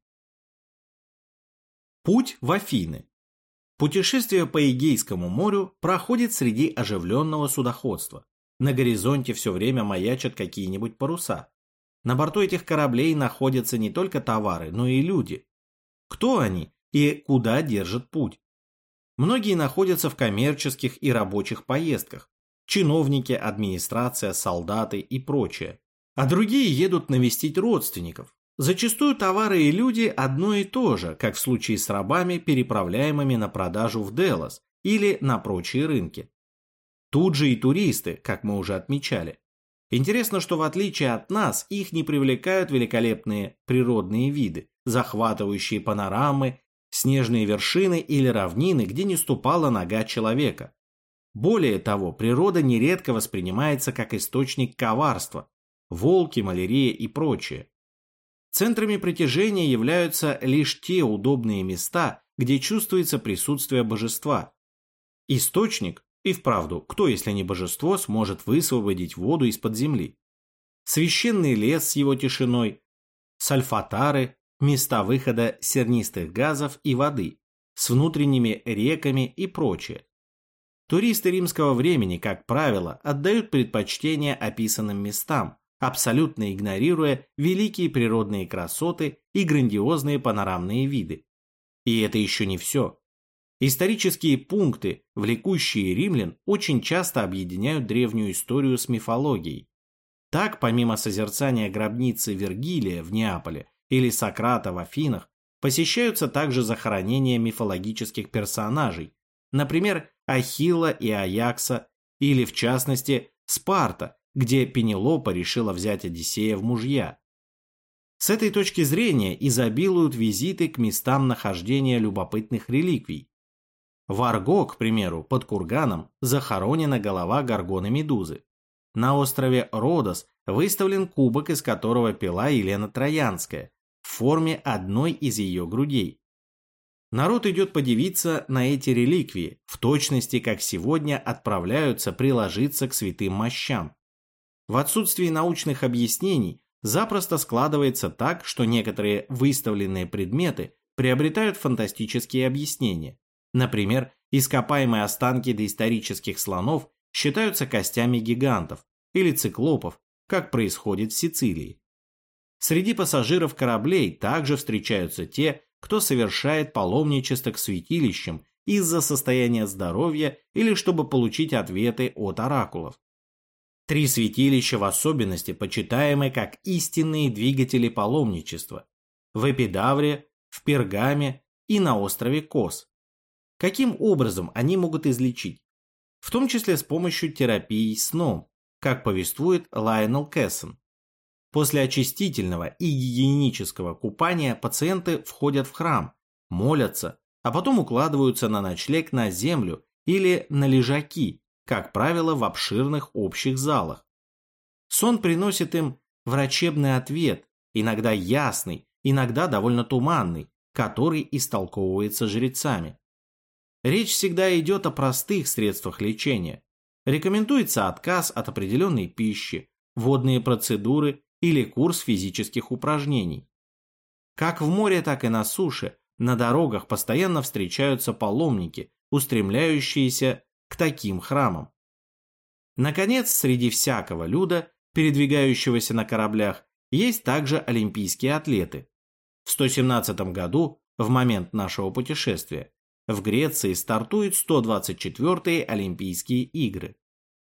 Speaker 1: Путь в Афины. Путешествие по Эгейскому морю проходит среди оживленного судоходства. На горизонте все время маячат какие-нибудь паруса. На борту этих кораблей находятся не только товары, но и люди. Кто они и куда держат путь? Многие находятся в коммерческих и рабочих поездках. Чиновники, администрация, солдаты и прочее. А другие едут навестить родственников. Зачастую товары и люди одно и то же, как в случае с рабами, переправляемыми на продажу в Делос или на прочие рынки. Тут же и туристы, как мы уже отмечали. Интересно, что в отличие от нас, их не привлекают великолепные природные виды, захватывающие панорамы, снежные вершины или равнины, где не ступала нога человека. Более того, природа нередко воспринимается как источник коварства – волки, малярия и прочее. Центрами притяжения являются лишь те удобные места, где чувствуется присутствие божества. Источник, и вправду, кто, если не божество, сможет высвободить воду из-под земли? Священный лес с его тишиной, сальфатары, места выхода сернистых газов и воды, с внутренними реками и прочее. Туристы римского времени, как правило, отдают предпочтение описанным местам, абсолютно игнорируя великие природные красоты и грандиозные панорамные виды. И это еще не все. Исторические пункты, влекущие римлян, очень часто объединяют древнюю историю с мифологией. Так, помимо созерцания гробницы Вергилия в Неаполе или Сократа в Афинах, посещаются также захоронения мифологических персонажей, например, Ахилла и Аякса, или, в частности, Спарта, где Пенелопа решила взять Одиссея в мужья. С этой точки зрения изобилуют визиты к местам нахождения любопытных реликвий. В Арго, к примеру, под курганом захоронена голова Горгоны-Медузы. На острове Родос выставлен кубок, из которого пила Елена Троянская, в форме одной из ее грудей. Народ идет подивиться на эти реликвии, в точности, как сегодня отправляются приложиться к святым мощам. В отсутствии научных объяснений запросто складывается так, что некоторые выставленные предметы приобретают фантастические объяснения. Например, ископаемые останки доисторических слонов считаются костями гигантов или циклопов, как происходит в Сицилии. Среди пассажиров кораблей также встречаются те, кто совершает паломничество к святилищам из-за состояния здоровья или чтобы получить ответы от оракулов. 3 святилища в особенности почитаемы как истинные двигатели паломничества – в Эпидавре, в Пергаме и на острове Кос. Каким образом они могут излечить? В том числе с помощью терапии сном, как повествует Лайонел Кессон. После очистительного и гигиенического купания пациенты входят в храм, молятся, а потом укладываются на ночлег на землю или на лежаки, как правило, в обширных общих залах. Сон приносит им врачебный ответ, иногда ясный, иногда довольно туманный, который истолковывается жрецами. Речь всегда идет о простых средствах лечения. Рекомендуется отказ от определенной пищи, водные процедуры или курс физических упражнений. Как в море, так и на суше, на дорогах постоянно встречаются паломники, устремляющиеся к таким храмам. Наконец, среди всякого люда, передвигающегося на кораблях, есть также олимпийские атлеты. В 117 году, в момент нашего путешествия, в Греции стартуют 124-е Олимпийские игры.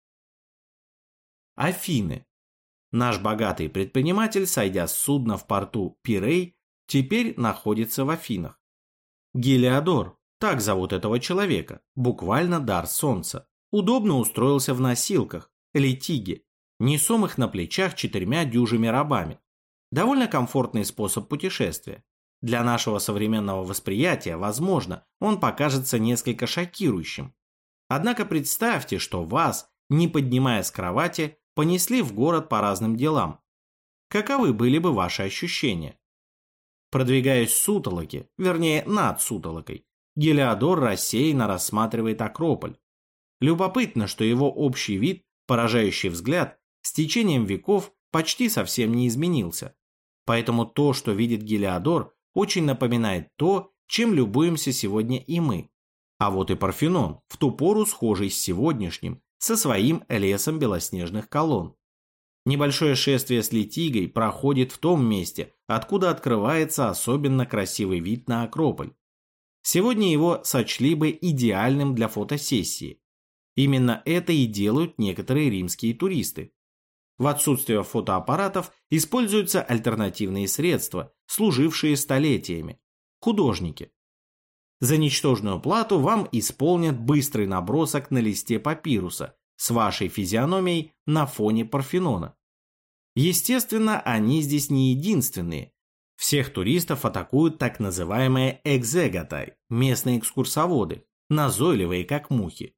Speaker 1: Афины. Наш богатый предприниматель, сойдя с судна в порту Пирей, теперь находится в Афинах. Гелиодор, так зовут этого человека, буквально дар солнца, удобно устроился в носилках, летиге, несомых на плечах 4 дюжими рабами. Довольно комфортный способ путешествия. Для нашего современного восприятия, возможно, он покажется несколько шокирующим. Однако представьте, что вас, не поднимая с кровати, понесли в город по разным делам. Каковы были бы ваши ощущения? Продвигаясь с сутолоки, вернее над сутолокой, Гелиодор рассеянно рассматривает Акрополь. Любопытно, что его общий вид, поражающий взгляд, с течением веков почти совсем не изменился. Поэтому то, что видит Гелиодор, очень напоминает то, чем любуемся сегодня и мы. А вот и Парфенон, в ту пору схожий с сегодняшним, со своим лесом белоснежных колонн. Небольшое шествие с летигой проходит в том месте, откуда открывается особенно красивый вид на Акрополь. Сегодня его сочли бы идеальным для фотосессии. Именно это и делают некоторые римские туристы. В отсутствие фотоаппаратов используются альтернативные средства, служившие столетиями – художники. За ничтожную плату вам исполнят быстрый набросок на листе папируса с вашей физиономией на фоне Парфенона. Естественно, они здесь не единственные. Всех туристов атакуют так называемые экзегатай – местные экскурсоводы, назойливые как мухи.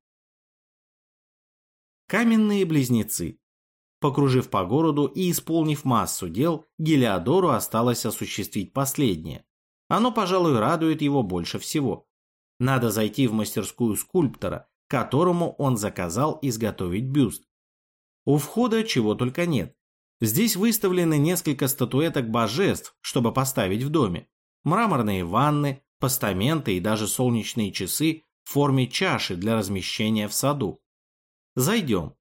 Speaker 1: Каменные близнецы. Покружив по городу и исполнив массу дел, Гелиодору осталось осуществить последнее. Оно, пожалуй, радует его больше всего. Надо зайти в мастерскую скульптора, которому он заказал изготовить бюст. У входа чего только нет. Здесь выставлены несколько статуэток божеств, чтобы поставить в доме. Мраморные ванны, постаменты и даже солнечные часы в форме чаши для размещения в саду. Зайдем.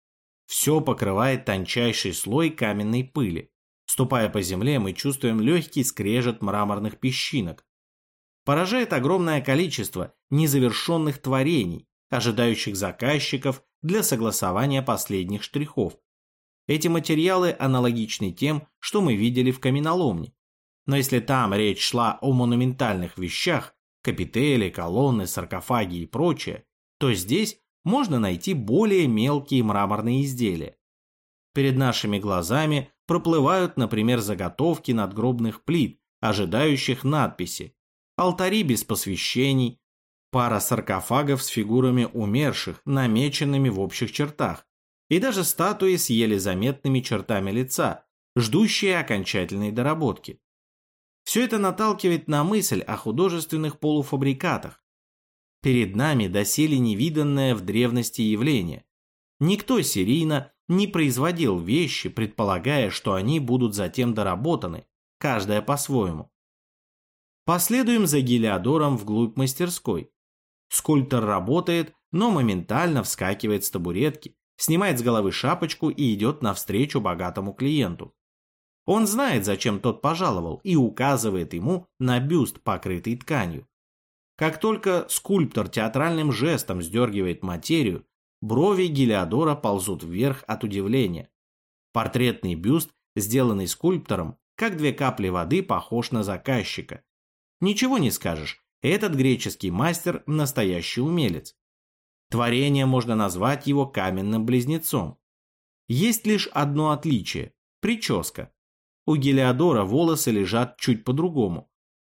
Speaker 1: Все покрывает тончайший слой каменной пыли. Ступая по земле, мы чувствуем легкий скрежет мраморных песчинок. Поражает огромное количество незавершенных творений, ожидающих заказчиков для согласования последних штрихов. Эти материалы аналогичны тем, что мы видели в каменоломне. Но если там речь шла о монументальных вещах, капители, колонны, саркофаги и прочее, то здесь можно найти более мелкие мраморные изделия. Перед нашими глазами проплывают, например, заготовки надгробных плит, ожидающих надписи, алтари без посвящений, пара саркофагов с фигурами умерших, намеченными в общих чертах, и даже статуи с еле заметными чертами лица, ждущие окончательной доработки. Все это наталкивает на мысль о художественных полуфабрикатах. Перед нами доселе невиданное в древности явление. Никто серийно не производил вещи, предполагая, что они будут затем доработаны, каждая по-своему. Последуем за Гелиодором вглубь мастерской. Скульптор работает, но моментально вскакивает с табуретки, снимает с головы шапочку и идет навстречу богатому клиенту. Он знает, зачем тот пожаловал, и указывает ему на бюст, покрытый тканью. Как только скульптор театральным жестом сдергивает материю, брови Гелиодора ползут вверх от удивления. Портретный бюст, сделанный скульптором, как 2 капли воды, похож на заказчика. Ничего не скажешь, этот греческий мастер – настоящий умелец. Творение можно назвать его каменным близнецом. Есть лишь одно отличие – прическа. У Гелиодора волосы лежат чуть по-другому.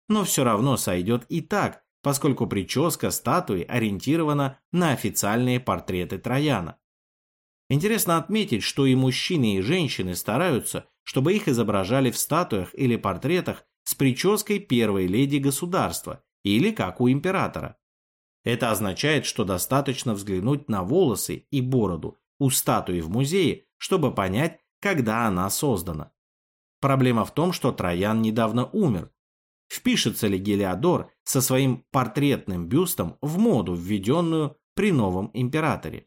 Speaker 1: но все равно сойдет и так, поскольку прическа статуи ориентирована на официальные портреты Трояна. Интересно отметить, что и мужчины, и женщины стараются, чтобы их изображали в статуях или портретах с прической первой леди государства или как у императора. Это означает, что достаточно взглянуть на волосы и бороду у статуи в музее, чтобы понять, когда она создана. Проблема в том, что Троян недавно умер. Впишется ли Гелиодор со своим портретным бюстом в моду, введенную при новом императоре?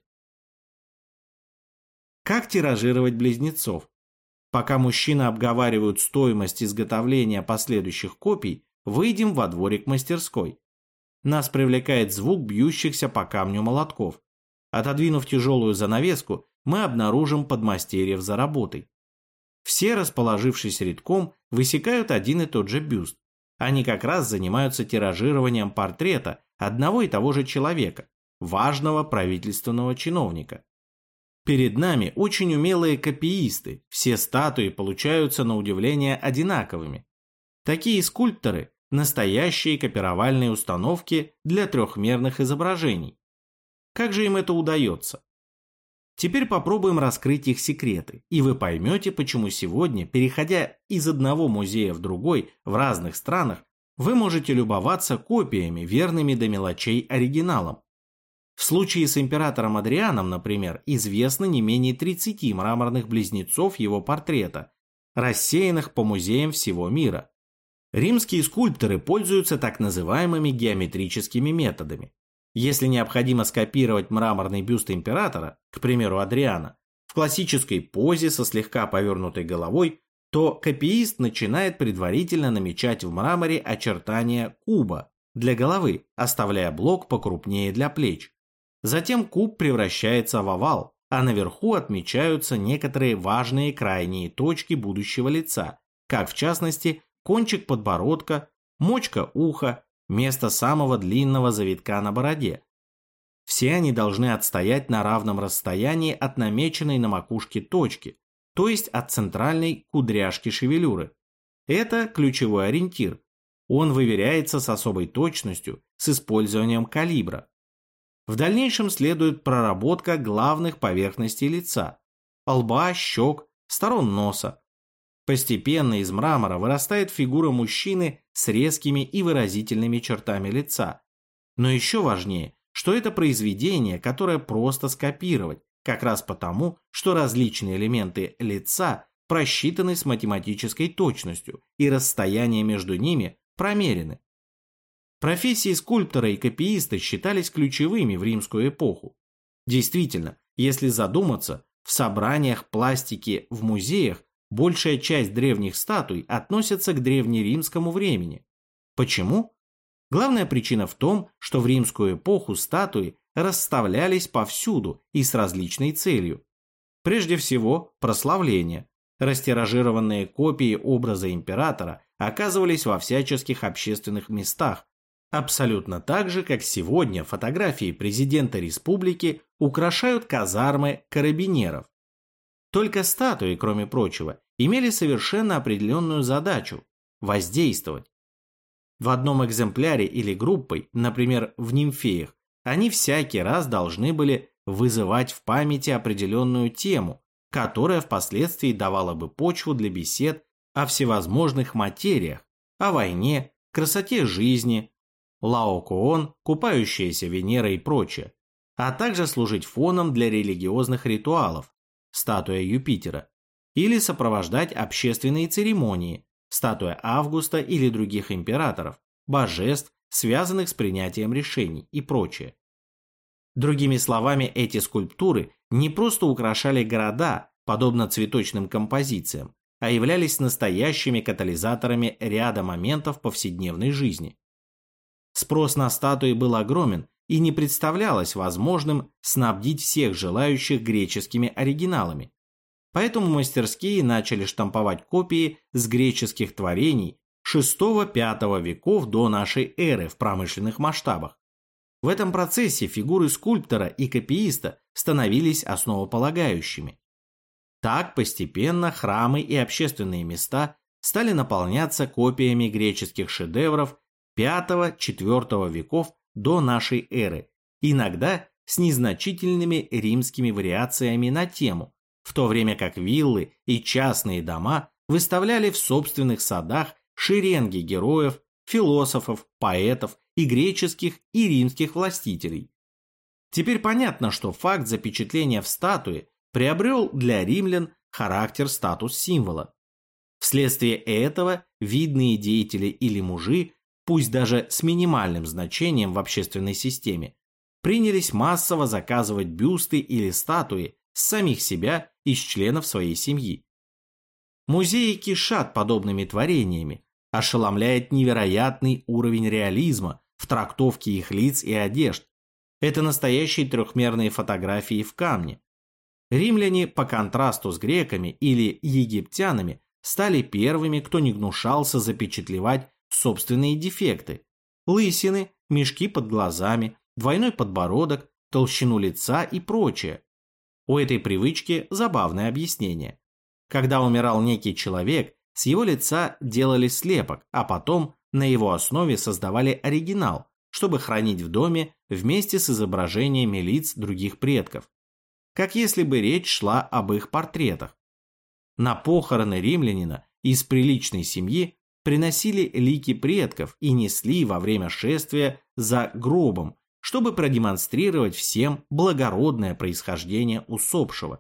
Speaker 1: Как тиражировать близнецов? Пока мужчины обговаривают стоимость изготовления последующих копий, выйдем во дворик мастерской. Нас привлекает звук бьющихся по камню молотков. Отодвинув тяжелую занавеску, мы обнаружим подмастерьев за работой. Все, расположившись рядком, высекают один и тот же бюст. Они как раз занимаются тиражированием портрета одного и того же человека, важного правительственного чиновника. Перед нами очень умелые копиисты, все статуи получаются на удивление одинаковыми. Такие скульпторы – настоящие копировальные установки для трехмерных изображений. Как же им это удается? Теперь попробуем раскрыть их секреты, и вы поймете, почему сегодня, переходя из одного музея в другой в разных странах, вы можете любоваться копиями, верными до мелочей оригиналам. В случае с императором Адрианом, например, известно не менее 30 мраморных близнецов его портрета, рассеянных по музеям всего мира. Римские скульпторы пользуются так называемыми геометрическими методами. Если необходимо скопировать мраморный бюст императора, к примеру Адриана, в классической позе со слегка повернутой головой, то копиист начинает предварительно намечать в мраморе очертания куба для головы, оставляя блок покрупнее для плеч. Затем куб превращается в овал, а наверху отмечаются некоторые важные крайние точки будущего лица, как в частности кончик подбородка, мочка уха, место самого длинного завитка на бороде. Все они должны отстоять на равном расстоянии от намеченной на макушке точки, то есть от центральной кудряшки шевелюры. Это ключевой ориентир. Он выверяется с особой точностью, с использованием калибра. В дальнейшем следует проработка главных поверхностей лица – лба, щек, сторон носа. Постепенно из мрамора вырастает фигура мужчины с резкими и выразительными чертами лица. Но еще важнее, что это произведение, которое просто скопировать, как раз потому, что различные элементы лица просчитаны с математической точностью и расстояния между ними промерены. Профессии скульптора и копииста считались ключевыми в римскую эпоху. Действительно, если задуматься, в собраниях пластики в музеях большая часть древних статуй относится к древнеримскому времени. Почему? Главная причина в том, что в римскую эпоху статуи расставлялись повсюду и с различной целью. Прежде всего, прославление. Растиражированные копии образа императора оказывались во всяческих общественных местах, абсолютно так же, как сегодня фотографии президента республики украшают казармы карабинеров. Только статуи, кроме прочего, имели совершенно определенную задачу – воздействовать. В одном экземпляре или группой, например, в нимфеях, они всякий раз должны были вызывать в памяти определенную тему, которая впоследствии давала бы почву для бесед о всевозможных материях, о войне, красоте жизни, Лаокоон, купающаяся Венера и прочее, а также служить фоном для религиозных ритуалов, статуя Юпитера, или сопровождать общественные церемонии, статуя Августа или других императоров, божеств, связанных с принятием решений и прочее. Другими словами, эти скульптуры не просто украшали города, подобно цветочным композициям, а являлись настоящими катализаторами ряда моментов повседневной жизни. Спрос на статуи был огромен, и не представлялось возможным снабдить всех желающих греческими оригиналами. Поэтому мастерские начали штамповать копии с греческих творений VI-V веков до нашей эры в промышленных масштабах. В этом процессе фигуры скульптора и копииста становились основополагающими. Так постепенно храмы и общественные места стали наполняться копиями греческих шедевров V-IV веков до нашей эры, иногда с незначительными римскими вариациями на тему, в то время как виллы и частные дома выставляли в собственных садах шеренги героев, философов, поэтов и греческих и римских властителей. Теперь понятно, что факт запечатления в статуе приобрел для римлян характер статус-символа. Вследствие этого видные деятели или мужи, пусть даже с минимальным значением в общественной системе, принялись массово заказывать бюсты или статуи с самих себя и с членов своей семьи. Музеи кишат подобными творениями, ошеломляет невероятный уровень реализма в трактовке их лиц и одежд. Это настоящие трехмерные фотографии в камне. Римляне, по контрасту с греками или египтянами, стали первыми, кто не гнушался запечатлевать собственные дефекты. Лысины, мешки под глазами, двойной подбородок, толщину лица и прочее. У этой привычки забавное объяснение. Когда умирал некий человек, с его лица делали слепок, а потом на его основе создавали оригинал, чтобы хранить в доме вместе с изображениями лиц других предков. Как если бы речь шла об их портретах. На похороны римлянина из приличной семьи приносили лики предков и несли во время шествия за гробом, чтобы продемонстрировать всем благородное происхождение усопшего.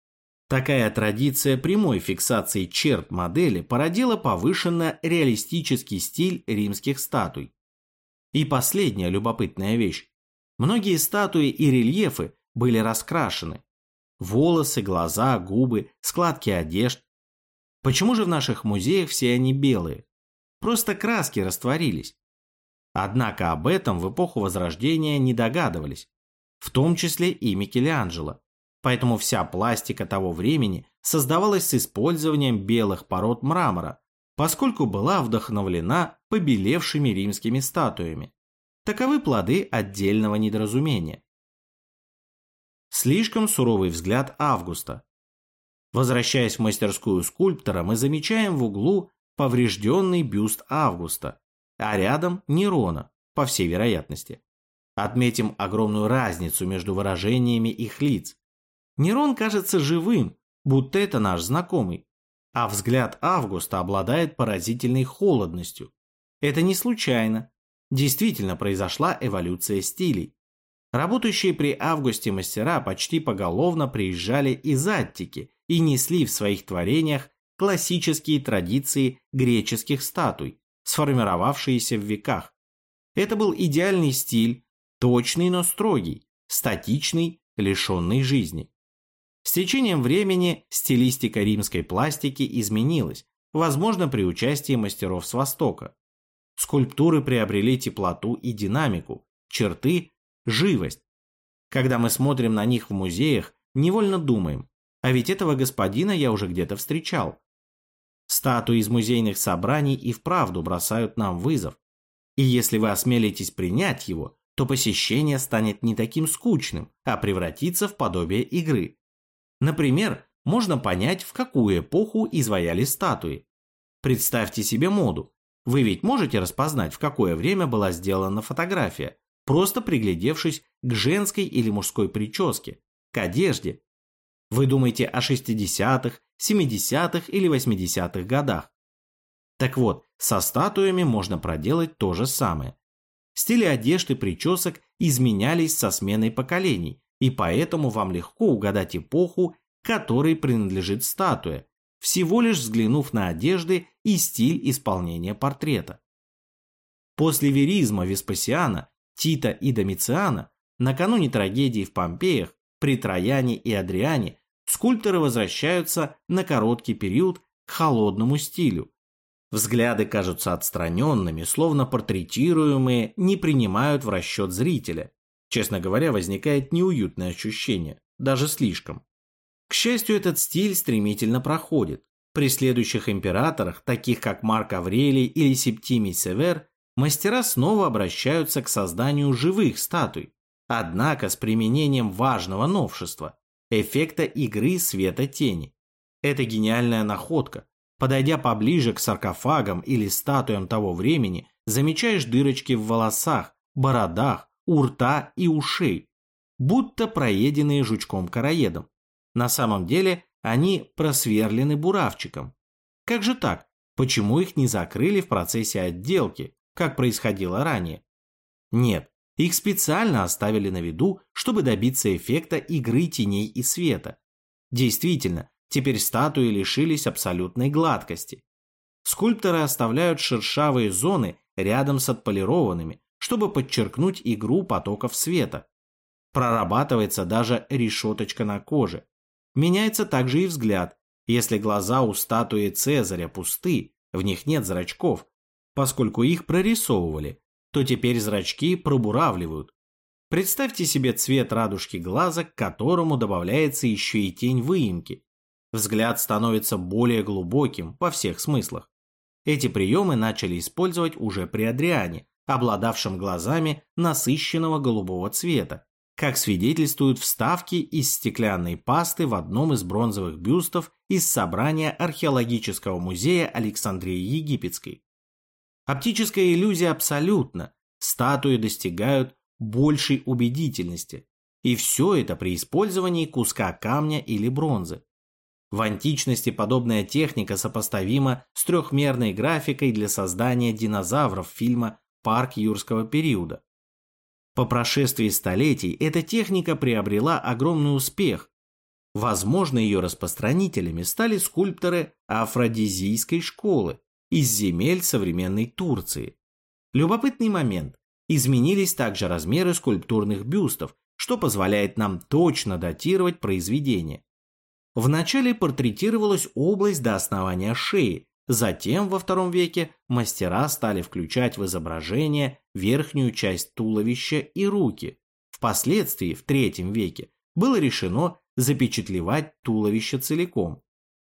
Speaker 1: Такая традиция прямой фиксации черт модели породила повышенно реалистический стиль римских статуй. И последняя любопытная вещь. Многие статуи и рельефы были раскрашены. Волосы, глаза, губы, складки одежд. Почему же в наших музеях все они белые? Просто краски растворились. Однако об этом в эпоху Возрождения не догадывались, в том числе и Микеланджело. Поэтому вся пластика того времени создавалась с использованием белых пород мрамора, поскольку была вдохновлена побелевшими римскими статуями. Таковы плоды отдельного недоразумения. Слишком суровый взгляд Августа. Возвращаясь в мастерскую скульптора, мы замечаем в углу поврежденный бюст Августа, а рядом Нерона, по всей вероятности. Отметим огромную разницу между выражениями их лиц. Нерон кажется живым, будто это наш знакомый, а взгляд Августа обладает поразительной холодностью. Это не случайно. Действительно произошла эволюция стилей. Работающие при Августе мастера почти поголовно приезжали из Аттики и несли в своих творениях классические традиции греческих статуй, сформировавшиеся в веках. Это был идеальный стиль, точный, но строгий, статичный, лишенный жизни. С течением времени стилистика римской пластики изменилась, возможно, при участии мастеров с Востока. Скульптуры приобрели теплоту и динамику, черты – живость. Когда мы смотрим на них в музеях, невольно думаем, а ведь этого господина я уже где-то встречал. Статуи из музейных собраний и вправду бросают нам вызов. И если вы осмелитесь принять его, то посещение станет не таким скучным, а превратится в подобие игры. Например, можно понять, в какую эпоху изваяли статуи. Представьте себе моду. Вы ведь можете распознать, в какое время была сделана фотография, просто приглядевшись к женской или мужской прическе, к одежде. Вы думаете о 60-х, 70-х или 80-х годах. Так вот, со статуями можно проделать то же самое. Стили одежды и причесок изменялись со сменой поколений, и поэтому вам легко угадать эпоху, которой принадлежит статуя, всего лишь взглянув на одежды и стиль исполнения портрета. После веризма Веспасиана, Тита и Домициана, накануне трагедии в Помпеях, при Трояне и Адриане, скульпторы возвращаются на короткий период к холодному стилю. Взгляды кажутся отстраненными, словно портретируемые не принимают в расчет зрителя. Честно говоря, возникает неуютное ощущение, даже слишком. К счастью, этот стиль стремительно проходит. При следующих императорах, таких как Марк Аврелий или Септимий Север, мастера снова обращаются к созданию живых статуй, однако с применением важного новшества – эффекта игры света-тени. Это гениальная находка, Подойдя поближе к саркофагам или статуям того времени, замечаешь дырочки в волосах, бородах, у рта и ушей, будто проеденные жучком-короедом. На самом деле они просверлены буравчиком. Как же так? Почему их не закрыли в процессе отделки, как происходило ранее? Нет, их специально оставили на виду, чтобы добиться эффекта игры теней и света. Действительно, теперь статуи лишились абсолютной гладкости. Скульпторы оставляют шершавые зоны рядом с отполированными, чтобы подчеркнуть игру потоков света. Прорабатывается даже решеточка на коже. Меняется также и взгляд. Если глаза у статуи Цезаря пусты, в них нет зрачков, поскольку их прорисовывали, то теперь зрачки пробуравливают. Представьте себе цвет радужки глаза, к которому добавляется еще и тень выемки. Взгляд становится более глубоким во всех смыслах. Эти приемы начали использовать уже при Адриане, обладавшем глазами насыщенного голубого цвета, как свидетельствуют вставки из стеклянной пасты в одном из бронзовых бюстов из собрания археологического музея Александрии Египетской. Оптическая иллюзия абсолютна, статуи достигают большей убедительности, и все это при использовании куска камня или бронзы. В античности подобная техника сопоставима с трехмерной графикой для создания динозавров фильма «Парк юрского периода». По прошествии столетий эта техника приобрела огромный успех. Возможно, ее распространителями стали скульпторы афродизийской школы из земель современной Турции. Любопытный момент. Изменились также размеры скульптурных бюстов, что позволяет нам точно датировать произведение. Вначале портретировалась область до основания шеи, затем во II веке мастера стали включать в изображение верхнюю часть туловища и руки. Впоследствии, в III веке, было решено запечатлевать туловище целиком.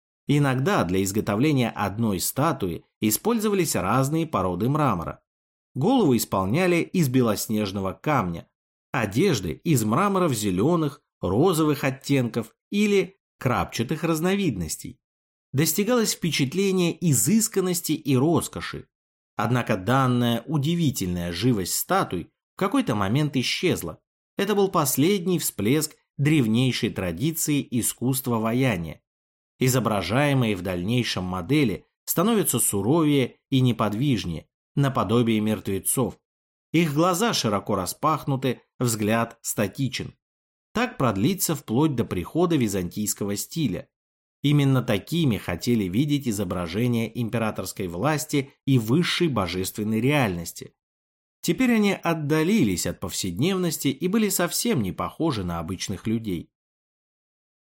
Speaker 1: Иногда для изготовления одной статуи использовались разные породы мрамора. Голову исполняли из белоснежного камня, одежды из мраморов зеленых, розовых оттенков или крапчатых разновидностей. Достигалось впечатление изысканности и роскоши. Однако данная удивительная живость статуй в какой-то момент исчезла. Это был последний всплеск древнейшей традиции искусства ваяния. Изображаемые в дальнейшем модели становятся суровее и неподвижнее, наподобие мертвецов. Их глаза широко распахнуты, взгляд статичен. Так продлится вплоть до прихода византийского стиля. Именно такими хотели видеть изображения императорской власти и высшей божественной реальности. Теперь они отдалились от повседневности и были совсем не похожи на обычных людей.